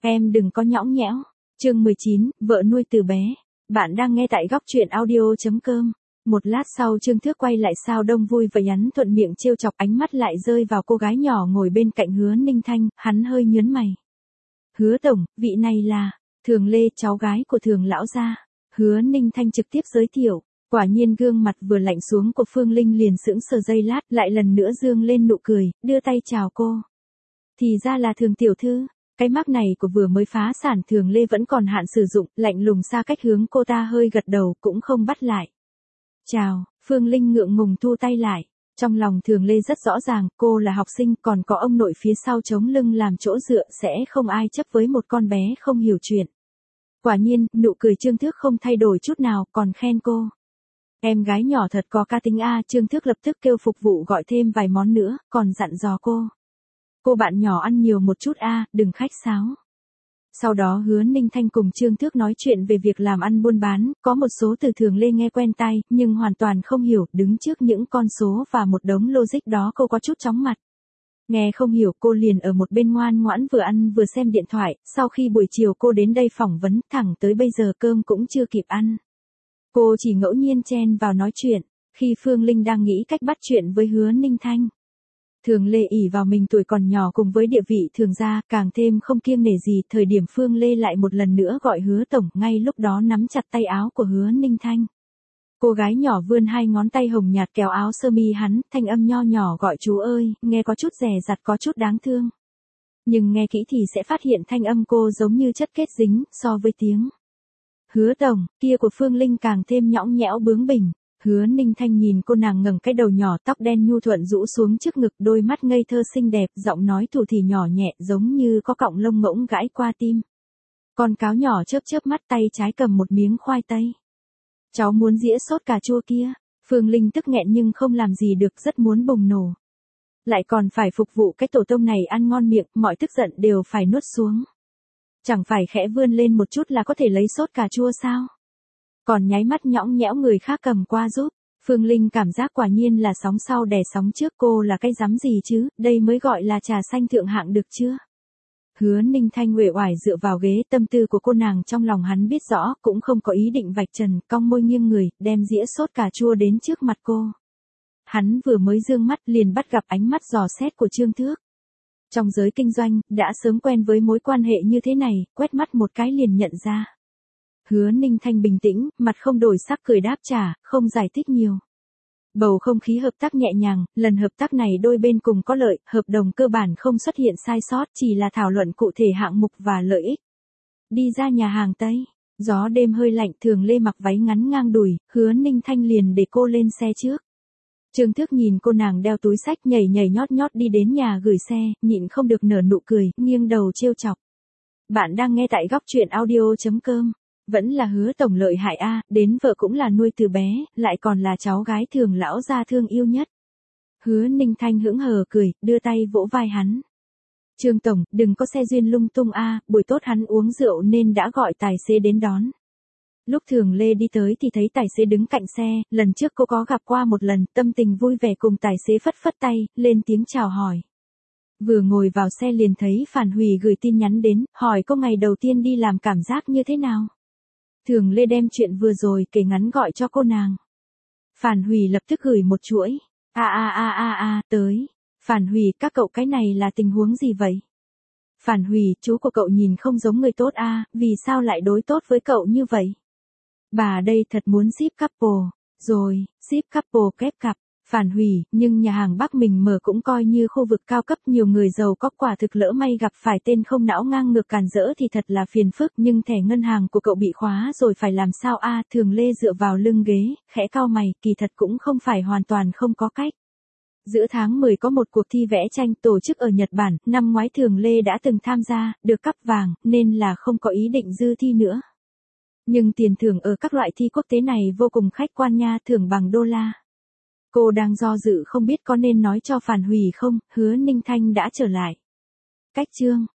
Em đừng có nhõng nhẽo. Chương 19, vợ nuôi từ bé. Bạn đang nghe tại góc truyện audio.com. Một lát sau Trương Thước quay lại sao Đông vui và nhắn thuận miệng trêu chọc, ánh mắt lại rơi vào cô gái nhỏ ngồi bên cạnh Hứa Ninh Thanh, hắn hơi nhớn mày. Hứa tổng, vị này là Thường Lê, cháu gái của Thường lão gia. Hứa Ninh Thanh trực tiếp giới thiệu. Quả nhiên gương mặt vừa lạnh xuống của Phương Linh liền sững sờ giây lát, lại lần nữa dương lên nụ cười, đưa tay chào cô. Thì ra là Thường tiểu thư. Cái mác này của vừa mới phá sản Thường Lê vẫn còn hạn sử dụng, lạnh lùng xa cách hướng cô ta hơi gật đầu, cũng không bắt lại. Chào, Phương Linh ngượng ngùng thu tay lại. Trong lòng Thường Lê rất rõ ràng, cô là học sinh, còn có ông nội phía sau chống lưng làm chỗ dựa, sẽ không ai chấp với một con bé không hiểu chuyện. Quả nhiên, nụ cười Trương Thước không thay đổi chút nào, còn khen cô. Em gái nhỏ thật có cá tính a. Trương Thước lập tức kêu phục vụ gọi thêm vài món nữa, còn dặn dò cô. Cô bạn nhỏ ăn nhiều một chút a, đừng khách sáo. Sau đó Hứa Ninh Thanh cùng Trương Thước nói chuyện về việc làm ăn buôn bán, có một số từ Thường Lê nghe quen tai, nhưng hoàn toàn không hiểu, đứng trước những con số và một đống logic đó cô có chút chóng mặt. Nghe không hiểu cô liền ở một bên ngoan ngoãn vừa ăn vừa xem điện thoại, sau khi buổi chiều cô đến đây phỏng vấn, thẳng tới bây giờ cơm cũng chưa kịp ăn. Cô chỉ ngẫu nhiên chen vào nói chuyện, khi Phương Linh đang nghĩ cách bắt chuyện với Hứa Ninh Thanh. Thường Lê ỷ vào mình tuổi còn nhỏ cùng với địa vị Thường gia, càng thêm không kiêng nể gì, thời điểm Phương Lê lại một lần nữa gọi Hứa tổng, ngay lúc đó nắm chặt tay áo của Hứa Ninh Thanh. Cô gái nhỏ vươn hai ngón tay hồng nhạt kéo áo sơ mi hắn, thanh âm nho nhỏ gọi chú ơi, nghe có chút dè dặt có chút đáng thương. Nhưng nghe kỹ thì sẽ phát hiện thanh âm cô giống như chất kết dính, so với tiếng Hứa tổng, kia của Phương Linh càng thêm nhõng nhẽo bướng bỉnh. Hứa Ninh Thanh nhìn cô nàng ngẩng cái đầu nhỏ, tóc đen nhu thuận rũ xuống trước ngực, đôi mắt ngây thơ xinh đẹp, giọng nói thủ thỉ nhỏ nhẹ giống như có cọng lông ngỗng gãi qua tim. Con cáo nhỏ chớp chớp mắt, tay trái cầm một miếng khoai tây. Cháu muốn dĩa sốt cà chua kia. Phương Linh tức nghẹn nhưng không làm gì được, rất muốn bùng nổ. Lại còn phải phục vụ cái tổ tông này ăn ngon miệng, mọi tức giận đều phải nuốt xuống. Chẳng phải khẽ vươn lên một chút là có thể lấy sốt cà chua sao? Còn nháy mắt nhõng nhẽo người khác cầm qua giúp. Phương Linh cảm giác quả nhiên là sóng sau đè sóng trước, cô là cái rắm gì chứ, đây mới gọi là trà xanh thượng hạng được chưa? Hứa Ninh Thanh uể oải dựa vào ghế, tâm tư của cô nàng trong lòng hắn biết rõ, cũng không có ý định vạch trần, cong môi nghiêng người, đem dĩa sốt cà chua đến trước mặt cô. Hắn vừa mới dương mắt liền bắt gặp ánh mắt dò xét của Trương Thước. Trong giới kinh doanh, đã sớm quen với mối quan hệ như thế này, quét mắt một cái liền nhận ra. Hứa Ninh Thanh bình tĩnh, mặt không đổi sắc cười đáp trả, không giải thích nhiều. Bầu không khí hợp tác nhẹ nhàng, lần hợp tác này đôi bên cùng có lợi, hợp đồng cơ bản không xuất hiện sai sót, chỉ là thảo luận cụ thể hạng mục và lợi ích. Đi ra nhà hàng Tây, gió đêm hơi lạnh, Thường Lê mặc váy ngắn ngang đùi, Hứa Ninh Thanh liền để cô lên xe trước. Trương Thước nhìn cô nàng đeo túi xách nhảy nhảy nhót nhót đi đến nhà gửi xe, nhịn không được nở nụ cười, nghiêng đầu trêu chọc. Bạn đang nghe tại góc truyện audio.com. Vẫn là Hứa tổng lợi hại a, đến vợ cũng là nuôi từ bé, lại còn là cháu gái Thường lão gia thương yêu nhất. Hứa Ninh Thanh hững hờ cười, đưa tay vỗ vai hắn. Trương tổng, đừng có xe duyên lung tung a, buổi tốt hắn uống rượu nên đã gọi tài xế đến đón. Lúc Thường Lê đi tới thì thấy tài xế đứng cạnh xe, lần trước cô có gặp qua một lần, tâm tình vui vẻ cùng tài xế phất phất tay, lên tiếng chào hỏi. Vừa ngồi vào xe liền thấy Phản Hủy gửi tin nhắn đến, hỏi cô ngày đầu tiên đi làm cảm giác như thế nào. Thường Lê đem chuyện vừa rồi kể ngắn gọi cho cô nàng. Phản Hủy lập tức gửi một chuỗi. Tới. Phản Hủy, các cậu cái này là tình huống gì vậy? Phản Hủy, chú của cậu nhìn không giống người tốt a, vì sao lại đối tốt với cậu như vậy? Bà đây thật muốn ship couple. Rồi, ship couple kép cặp. Phản Hủy, nhưng nhà hàng Bắc mình mở cũng coi như khu vực cao cấp, nhiều người giàu có, quả thực lỡ may gặp phải tên không não ngang ngược càn rỡ thì thật là phiền phức, nhưng thẻ ngân hàng của cậu bị khóa rồi phải làm sao a? Thường Lê dựa vào lưng ghế, khẽ cau mày, kỳ thật cũng không phải hoàn toàn không có cách. Giữa tháng 10 có một cuộc thi vẽ tranh tổ chức ở Nhật Bản, năm ngoái Thường Lê đã từng tham gia, được cắp vàng, nên là không có ý định dư thi nữa. Nhưng tiền thưởng ở các loại thi quốc tế này vô cùng khách quan nha, thưởng bằng đô la. Cô đang do dự không biết có nên nói cho Phản Hủy không, Hứa Ninh Thanh đã trở lại. Cách chương